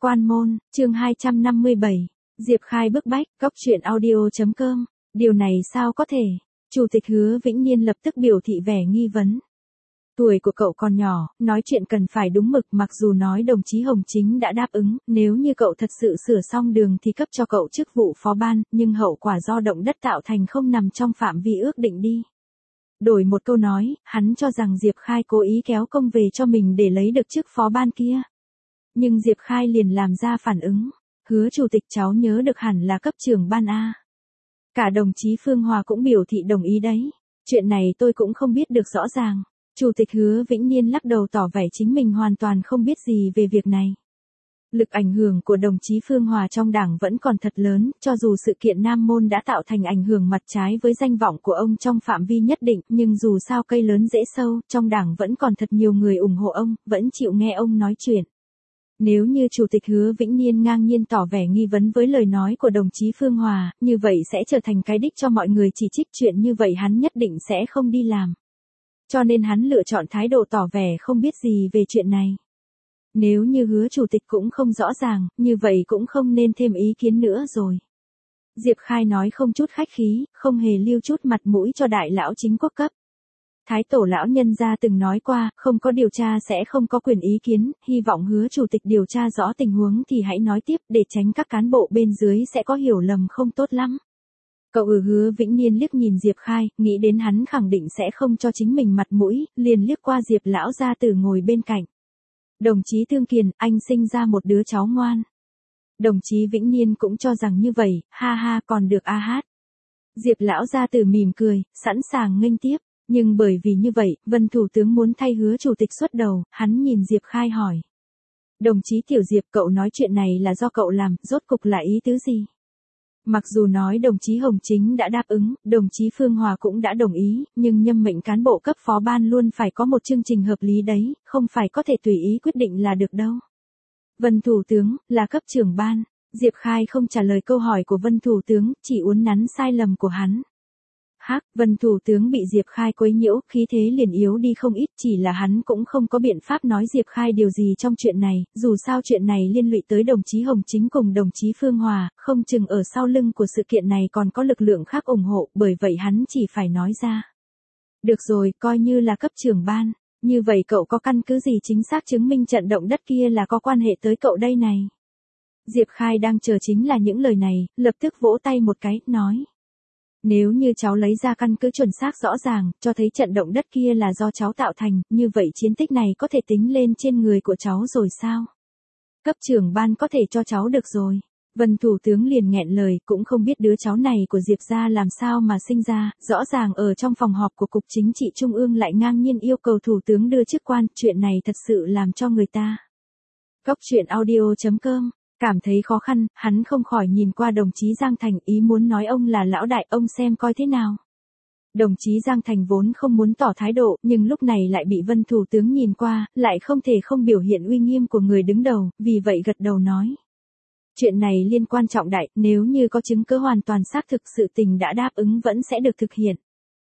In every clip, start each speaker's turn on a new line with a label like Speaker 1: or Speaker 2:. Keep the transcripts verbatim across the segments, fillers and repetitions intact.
Speaker 1: Quan môn, chương hai trăm năm mươi bảy. Diệp Khai bức bách, cóc truyện audio chấm com. Điều này sao có thể? Chủ tịch Hứa Vĩnh Niên lập tức biểu thị vẻ nghi vấn. Tuổi của cậu còn nhỏ, nói chuyện cần phải đúng mực, mặc dù nói đồng chí Hồng Chính đã đáp ứng, nếu như cậu thật sự sửa xong đường thì cấp cho cậu chức vụ phó ban, nhưng hậu quả do động đất tạo thành không nằm trong phạm vi ước định đi. Đổi một câu nói, hắn cho rằng Diệp Khai cố ý kéo công về cho mình để lấy được chức phó ban kia. Nhưng Diệp Khai liền làm ra phản ứng. Hứa chủ tịch, cháu nhớ được hẳn là cấp trưởng ban A. Cả đồng chí Phương Hòa cũng biểu thị đồng ý đấy. Chuyện này tôi cũng không biết được rõ ràng. Chủ tịch Hứa Vĩnh Niên lắc đầu tỏ vẻ chính mình hoàn toàn không biết gì về việc này. Lực ảnh hưởng của đồng chí Phương Hòa trong đảng vẫn còn thật lớn, cho dù sự kiện Nam Môn đã tạo thành ảnh hưởng mặt trái với danh vọng của ông trong phạm vi nhất định, nhưng dù sao cây lớn dễ sâu, trong đảng vẫn còn thật nhiều người ủng hộ ông, vẫn chịu nghe ông nói chuyện. Nếu như Chủ tịch Hứa Vĩnh Niên ngang nhiên tỏ vẻ nghi vấn với lời nói của đồng chí Phương Hòa, như vậy sẽ trở thành cái đích cho mọi người chỉ trích, chuyện như vậy hắn nhất định sẽ không đi làm. Cho nên hắn lựa chọn thái độ tỏ vẻ không biết gì về chuyện này. Nếu như Hứa chủ tịch cũng không rõ ràng, như vậy cũng không nên thêm ý kiến nữa rồi. Diệp Khai nói không chút khách khí, không hề lưu chút mặt mũi cho đại lão chính quốc cấp. Thái tổ lão nhân gia từng nói qua, không có điều tra sẽ không có quyền ý kiến, hy vọng Hứa chủ tịch điều tra rõ tình huống thì hãy nói tiếp để tránh các cán bộ bên dưới sẽ có hiểu lầm không tốt lắm. Cậu ừ Hứa Vĩnh Niên liếc nhìn Diệp Khai, nghĩ đến hắn khẳng định sẽ không cho chính mình mặt mũi, liền liếc qua Diệp lão gia tử ngồi bên cạnh. Đồng chí Thương Kiền, anh sinh ra một đứa cháu ngoan. Đồng chí Vĩnh Niên cũng cho rằng như vậy, ha ha, còn được a hát. Diệp lão gia tử mỉm cười, sẵn sàng nghênh tiếp, nhưng bởi vì như vậy, Vân thủ tướng muốn thay Hứa chủ tịch xuất đầu, hắn nhìn Diệp Khai hỏi. Đồng chí Tiểu Diệp, cậu nói chuyện này là do cậu làm, rốt cục là ý tứ gì? Mặc dù nói đồng chí Hồng Chính đã đáp ứng, đồng chí Phương Hòa cũng đã đồng ý, nhưng nhâm mệnh cán bộ cấp phó ban luôn phải có một chương trình hợp lý đấy, không phải có thể tùy ý quyết định là được đâu. Vân thủ tướng, là cấp trưởng ban. Diệp Khai không trả lời câu hỏi của Vân thủ tướng, chỉ uốn nắn sai lầm của hắn. Hắc, Vân thủ tướng bị Diệp Khai quấy nhiễu, khí thế liền yếu đi không ít, chỉ là hắn cũng không có biện pháp nói Diệp Khai điều gì trong chuyện này, dù sao chuyện này liên lụy tới đồng chí Hồng Chính cùng đồng chí Phương Hòa, không chừng ở sau lưng của sự kiện này còn có lực lượng khác ủng hộ, bởi vậy hắn chỉ phải nói ra. Được rồi, coi như là cấp trưởng ban, như vậy cậu có căn cứ gì chính xác chứng minh trận động đất kia là có quan hệ tới cậu đây này? Diệp Khai đang chờ chính là những lời này, lập tức vỗ tay một cái, nói. Nếu như cháu lấy ra căn cứ chuẩn xác rõ ràng, cho thấy trận động đất kia là do cháu tạo thành, như vậy chiến tích này có thể tính lên trên người của cháu rồi sao? Cấp trưởng ban có thể cho cháu được rồi. Vân thủ tướng liền nghẹn lời, cũng không biết đứa cháu này của Diệp gia làm sao mà sinh ra, rõ ràng ở trong phòng họp của Cục Chính trị Trung ương lại ngang nhiên yêu cầu thủ tướng đưa chức quan, chuyện này thật sự làm cho người ta. Cóc truyện audio chấm com. Cảm thấy khó khăn, hắn không khỏi nhìn qua đồng chí Giang Thành, ý muốn nói ông là lão đại, ông xem coi thế nào. Đồng chí Giang Thành vốn không muốn tỏ thái độ, nhưng lúc này lại bị Vân thủ tướng nhìn qua, lại không thể không biểu hiện uy nghiêm của người đứng đầu, vì vậy gật đầu nói. Chuyện này liên quan trọng đại, nếu như có chứng cứ hoàn toàn xác thực sự tình đã đáp ứng vẫn sẽ được thực hiện.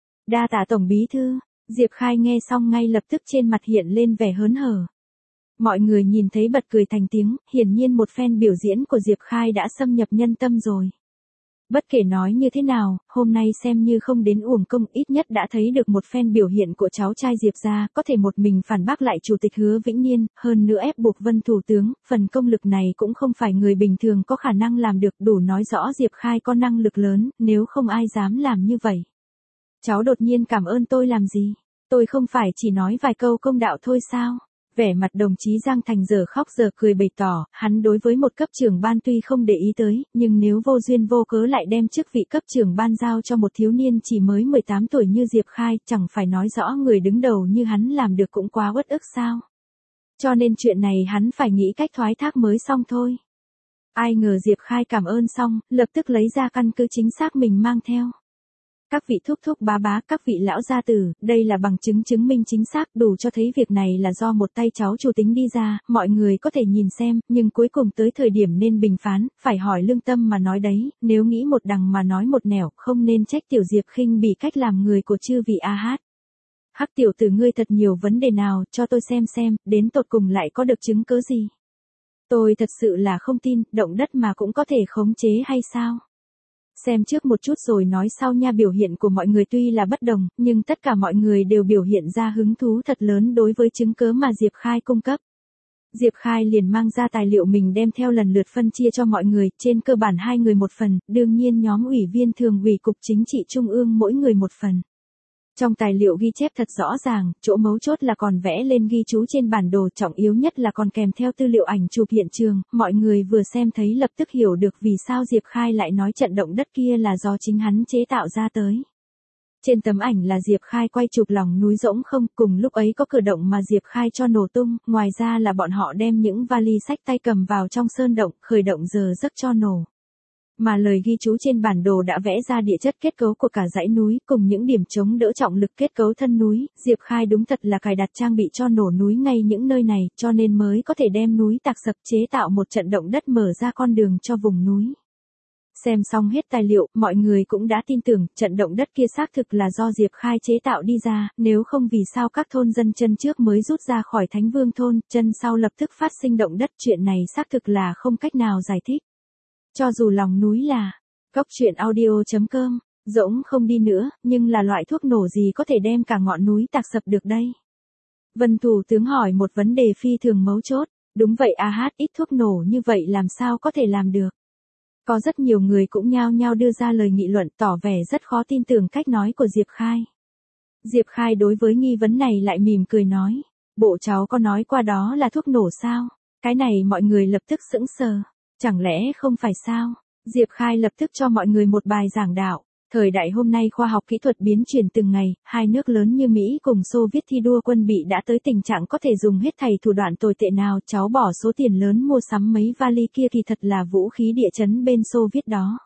Speaker 1: Đa tạ Tổng Bí Thư. Diệp Khai nghe xong ngay lập tức trên mặt hiện lên vẻ hớn hở. Mọi người nhìn thấy bật cười thành tiếng, hiển nhiên một phen biểu diễn của Diệp Khai đã xâm nhập nhân tâm rồi. Bất kể nói như thế nào, hôm nay xem như không đến uổng công, ít nhất đã thấy được một phen biểu hiện của cháu trai Diệp gia, có thể một mình phản bác lại Chủ tịch Hứa Vĩnh Niên, hơn nữa ép buộc Vân thủ tướng, phần công lực này cũng không phải người bình thường có khả năng làm được, đủ nói rõ Diệp Khai có năng lực lớn, nếu không ai dám làm như vậy. Cháu đột nhiên cảm ơn tôi làm gì? Tôi không phải chỉ nói vài câu công đạo thôi sao? Vẻ mặt đồng chí Giang Thành giờ khóc giờ cười bày tỏ, hắn đối với một cấp trưởng ban tuy không để ý tới, nhưng nếu vô duyên vô cớ lại đem chức vị cấp trưởng ban giao cho một thiếu niên chỉ mới mười tám tuổi như Diệp Khai, chẳng phải nói rõ người đứng đầu như hắn làm được cũng quá uất ức sao. Cho nên chuyện này hắn phải nghĩ cách thoái thác mới xong thôi. Ai ngờ Diệp Khai cảm ơn xong, lập tức lấy ra căn cứ chính xác mình mang theo. Các vị thúc thúc bá bá, các vị lão gia tử, đây là bằng chứng chứng minh chính xác, đủ cho thấy việc này là do một tay cháu chủ tính đi ra, mọi người có thể nhìn xem, nhưng cuối cùng tới thời điểm nên bình phán, phải hỏi lương tâm mà nói đấy, nếu nghĩ một đằng mà nói một nẻo, không nên trách Tiểu Diệp khinh bỉ cách làm người của chư vị a hát. Hắc tiểu tử ngươi thật nhiều vấn đề nào, cho tôi xem xem, đến tột cùng lại có được chứng cứ gì. Tôi thật sự là không tin, động đất mà cũng có thể khống chế hay sao? Xem trước một chút rồi nói sau nha. Biểu hiện của mọi người tuy là bất đồng, nhưng tất cả mọi người đều biểu hiện ra hứng thú thật lớn đối với chứng cớ mà Diệp Khai cung cấp. Diệp Khai liền mang ra tài liệu mình đem theo lần lượt phân chia cho mọi người, trên cơ bản hai người một phần, đương nhiên nhóm ủy viên thường ủy cục chính trị trung ương mỗi người một phần. Trong tài liệu ghi chép thật rõ ràng, chỗ mấu chốt là còn vẽ lên ghi chú trên bản đồ, trọng yếu nhất là còn kèm theo tư liệu ảnh chụp hiện trường, mọi người vừa xem thấy lập tức hiểu được vì sao Diệp Khai lại nói trận động đất kia là do chính hắn chế tạo ra tới. Trên tấm ảnh là Diệp Khai quay chụp lòng núi rỗng không, cùng lúc ấy có cửa động mà Diệp Khai cho nổ tung, ngoài ra là bọn họ đem những vali sách tay cầm vào trong sơn động, khởi động giờ giấc cho nổ. Mà lời ghi chú trên bản đồ đã vẽ ra địa chất kết cấu của cả dãy núi, cùng những điểm chống đỡ trọng lực kết cấu thân núi, Diệp Khai đúng thật là cài đặt trang bị cho nổ núi ngay những nơi này, cho nên mới có thể đem núi tạc sập chế tạo một trận động đất mở ra con đường cho vùng núi. Xem xong hết tài liệu, mọi người cũng đã tin tưởng, trận động đất kia xác thực là do Diệp Khai chế tạo đi ra, nếu không vì sao các thôn dân chân trước mới rút ra khỏi Thánh Vương thôn, chân sau lập tức phát sinh động đất, chuyện này xác thực là không cách nào giải thích. Cho dù lòng núi là cốc truyện audio chấm com, rỗng không đi nữa, nhưng là loại thuốc nổ gì có thể đem cả ngọn núi tạc sập được đây? Vân Thủ tướng hỏi một vấn đề phi thường mấu chốt, đúng vậy a hát, ít thuốc nổ như vậy làm sao có thể làm được? Có rất nhiều người cũng nhao nhao đưa ra lời nghị luận tỏ vẻ rất khó tin tưởng cách nói của Diệp Khai. Diệp Khai đối với nghi vấn này lại mỉm cười nói, bộ cháu có nói qua đó là thuốc nổ sao? Cái này mọi người lập tức sững sờ. Chẳng lẽ không phải sao? Diệp Khai lập tức cho mọi người một bài giảng đạo. Thời đại hôm nay khoa học kỹ thuật biến chuyển từng ngày, hai nước lớn như Mỹ cùng Xô Viết thi đua quân bị đã tới tình trạng có thể dùng hết thảy thủ đoạn tồi tệ nào. Cháu bỏ số tiền lớn mua sắm mấy vali kia thì thật là vũ khí địa chấn bên Xô Viết đó.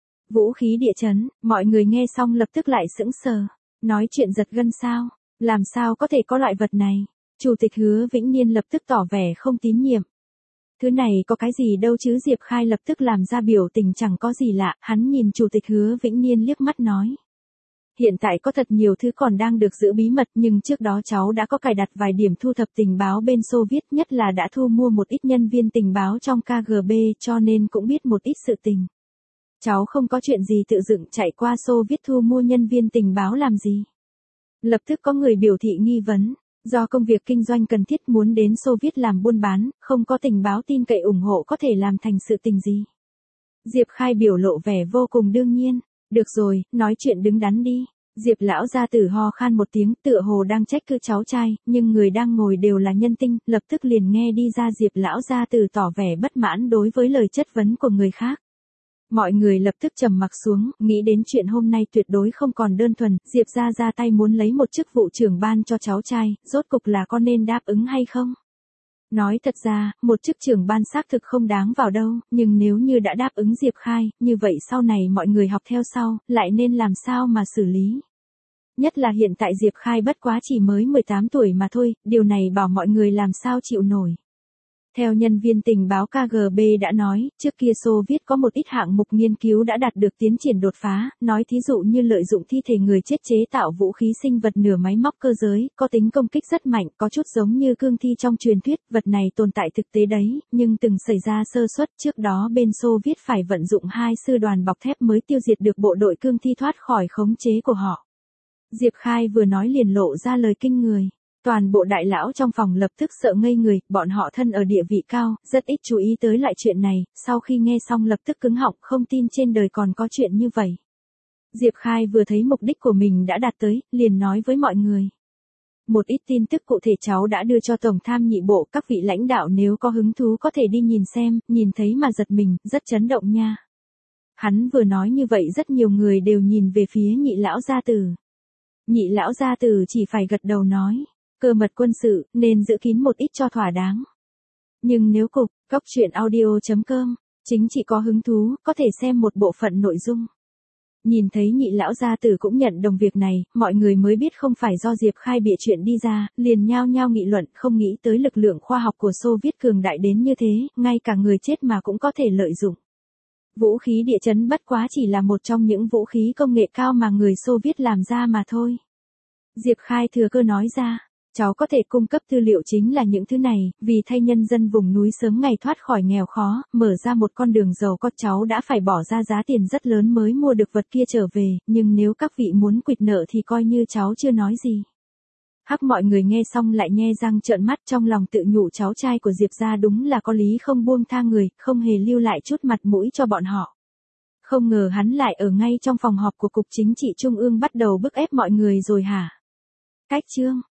Speaker 1: Vũ khí địa chấn, mọi người nghe xong lập tức lại sững sờ. Nói chuyện giật gân sao? Làm sao có thể có loại vật này? Chủ tịch Hứa Vĩnh Niên lập tức tỏ vẻ không tín nhiệm. Thứ này có cái gì đâu chứ? Diệp Khai lập tức làm ra biểu tình chẳng có gì lạ, hắn nhìn Chủ tịch Hứa Vĩnh Niên liếc mắt nói. Hiện tại có thật nhiều thứ còn đang được giữ bí mật, nhưng trước đó cháu đã có cài đặt vài điểm thu thập tình báo bên Xô Viết, nhất là đã thu mua một ít nhân viên tình báo trong ca giê bê, cho nên cũng biết một ít sự tình. Cháu không có chuyện gì tự dựng chạy qua Xô Viết thu mua nhân viên tình báo làm gì? Lập tức có người biểu thị nghi vấn. Do công việc kinh doanh cần thiết muốn đến Xô Viết làm buôn bán, không có tình báo tin cậy ủng hộ có thể làm thành sự tình gì. Diệp Khai biểu lộ vẻ vô cùng đương nhiên. Được rồi, nói chuyện đứng đắn đi. Diệp lão gia tử ho khan một tiếng, tựa hồ đang trách cứ cháu trai, nhưng người đang ngồi đều là nhân tinh, lập tức liền nghe đi ra Diệp lão gia tử tỏ vẻ bất mãn đối với lời chất vấn của người khác. Mọi người lập tức trầm mặc xuống, nghĩ đến chuyện hôm nay tuyệt đối không còn đơn thuần, Diệp ra ra tay muốn lấy một chức vụ trưởng ban cho cháu trai, rốt cục là con nên đáp ứng hay không? Nói thật ra, một chức trưởng ban xác thực không đáng vào đâu, nhưng nếu như đã đáp ứng Diệp Khai, như vậy sau này mọi người học theo sau, lại nên làm sao mà xử lý? Nhất là hiện tại Diệp Khai bất quá chỉ mới mười tám tuổi mà thôi, điều này bảo mọi người làm sao chịu nổi. Theo nhân viên tình báo ca giê bê đã nói, trước kia Xô Viết có một ít hạng mục nghiên cứu đã đạt được tiến triển đột phá, nói thí dụ như lợi dụng thi thể người chết chế tạo vũ khí sinh vật nửa máy móc cơ giới, có tính công kích rất mạnh, có chút giống như cương thi trong truyền thuyết, vật này tồn tại thực tế đấy, nhưng từng xảy ra sơ suất, trước đó bên Xô Viết phải vận dụng hai sư đoàn bọc thép mới tiêu diệt được bộ đội cương thi thoát khỏi khống chế của họ. Diệp Khai vừa nói liền lộ ra lời kinh người. Toàn bộ đại lão trong phòng lập tức sợ ngây người, bọn họ thân ở địa vị cao, rất ít chú ý tới lại chuyện này, sau khi nghe xong lập tức cứng họng, không tin trên đời còn có chuyện như vậy. Diệp Khai vừa thấy mục đích của mình đã đạt tới, liền nói với mọi người. Một ít tin tức cụ thể cháu đã đưa cho Tổng tham nhị bộ, các vị lãnh đạo nếu có hứng thú có thể đi nhìn xem, nhìn thấy mà giật mình, rất chấn động nha. Hắn vừa nói như vậy rất nhiều người đều nhìn về phía nhị lão gia tử. Nhị lão gia tử chỉ phải gật đầu nói. Cơ mật quân sự, nên giữ kín một ít cho thỏa đáng. Nhưng nếu cục, cốc truyện audio chấm com, chính chỉ có hứng thú, có thể xem một bộ phận nội dung. Nhìn thấy nhị lão gia tử cũng nhận đồng việc này, mọi người mới biết không phải do Diệp Khai bịa chuyện đi ra, liền nhao nhao nghị luận, không nghĩ tới lực lượng khoa học của Xô Viết cường đại đến như thế, ngay cả người chết mà cũng có thể lợi dụng. Vũ khí địa chấn bất quá chỉ là một trong những vũ khí công nghệ cao mà người Xô Viết làm ra mà thôi. Diệp Khai thừa cơ nói ra. Cháu có thể cung cấp tư liệu chính là những thứ này, vì thay nhân dân vùng núi sớm ngày thoát khỏi nghèo khó, mở ra một con đường giàu có, cháu đã phải bỏ ra giá tiền rất lớn mới mua được vật kia trở về, nhưng nếu các vị muốn quỵt nợ thì coi như cháu chưa nói gì. Hắc mọi người nghe xong lại nhe răng trợn mắt, trong lòng tự nhủ cháu trai của Diệp gia đúng là có lý không buông tha người, không hề lưu lại chút mặt mũi cho bọn họ. Không ngờ hắn lại ở ngay trong phòng họp của Cục Chính trị Trung ương bắt đầu bức ép mọi người rồi hả? Cách chương